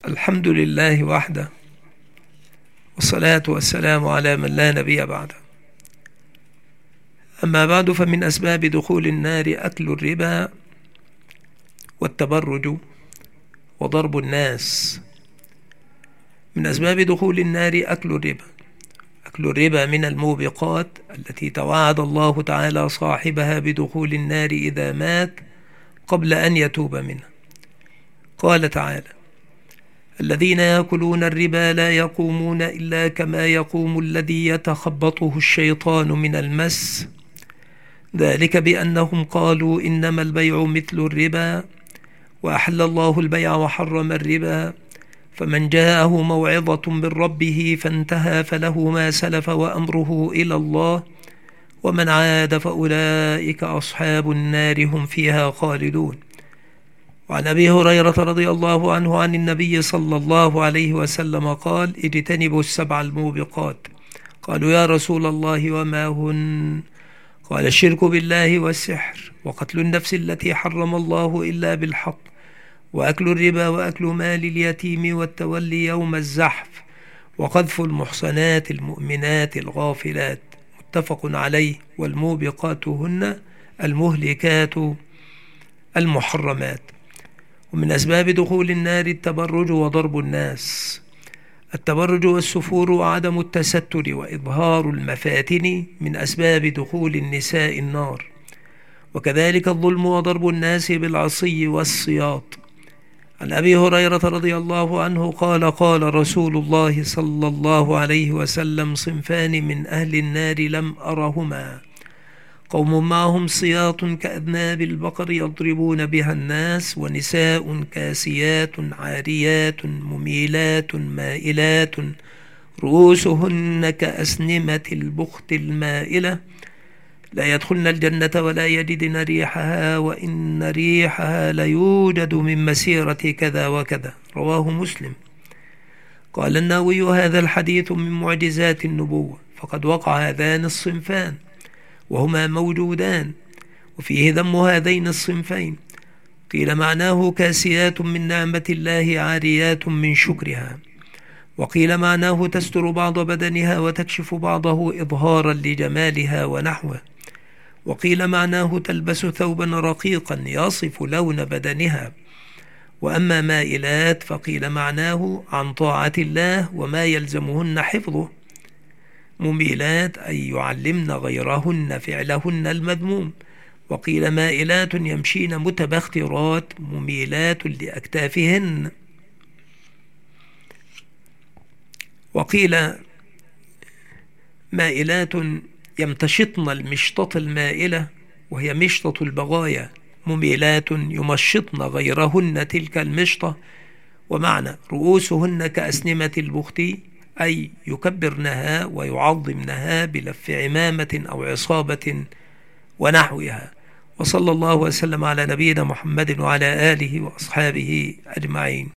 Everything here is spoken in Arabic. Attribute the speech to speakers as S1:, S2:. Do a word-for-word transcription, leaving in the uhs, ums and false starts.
S1: الحمد لله وحده، والصلاة والسلام على من لا نبي بعده. أما بعد، فمن أسباب دخول النار أكل الربا والتبرج وضرب الناس. من أسباب دخول النار أكل الربا. أكل الربا من الموبقات التي توعد الله تعالى صاحبها بدخول النار إذا مات قبل أن يتوب منها. قال تعالى: الذين يأكلون الربا لا يقومون إلا كما يقوم الذي يتخبطه الشيطان من المس، ذلك بأنهم قالوا إنما البيع مثل الربا وأحل الله البيع وحرم الربا، فمن جاءه موعظة من ربه فانتهى فله ما سلف وأمره إلى الله، ومن عاد فأولئك أصحاب النار هم فيها خالدون. وعن أبي هريرة رضي الله عنه عن النبي صلى الله عليه وسلم قال: اجتنبوا السبع الموبقات. قالوا: يا رسول الله وما هن؟ قال: الشرك بالله والسحر، وقتل النفس التي حرم الله إلا بالحق، وأكل الربا، وأكل مال اليتيم، والتولي يوم الزحف، وقذف المحصنات المؤمنات الغافلات. متفق عليه. والموبقات هن المهلكات المحرمات. ومن أسباب دخول النار التبرج وضرب الناس. التبرج والسفور وعدم التستر وإظهار المفاتن من أسباب دخول النساء النار، وكذلك الظلم وضرب الناس بالعصي والسياط. عن أبي هريرة رضي الله عنه قال: قال رسول الله صلى الله عليه وسلم: صنفان من أهل النار لم أرهما، قوم معهم سياط كأذناب البقر يضربون بها الناس، ونساء كاسيات عاريات مميلات مائلات رؤوسهن كأسنمة البخت المائلة، لا يدخلن الجنة ولا يجدن ريحها، وإن ريحها ليوجد من مسيرة كذا وكذا. رواه مسلم. قال النووي: هذا الحديث من معجزات النبوة، فقد وقع هذان الصنفان وهما موجودان، وفيه ذم هذين الصنفين. قيل معناه كاسيات من نعمة الله عاريات من شكرها، وقيل معناه تستر بعض بدنها وتكشف بعضه إظهارا لجمالها ونحوه، وقيل معناه تلبس ثوبا رقيقا يصف لون بدنها. وأما مائلات فقيل معناه عن طاعة الله وما يلزمهن حفظه. مميلات أي يعلمن غيرهن فعلهن المذموم. وقيل مائلات يمشين متبخترات مميلات لأكتافهن. وقيل مائلات يمتشطن المشطة المائلة، وهي مشطة البغايا. مميلات يمشطن غيرهن تلك المشطة. ومعنى رؤوسهن كأسنمة البخت أي يكبرنها ويعظمنها بلف عمامة أو عصابة ونحوها. وصلى الله وسلم على نبينا محمد وعلى آله وأصحابه أجمعين.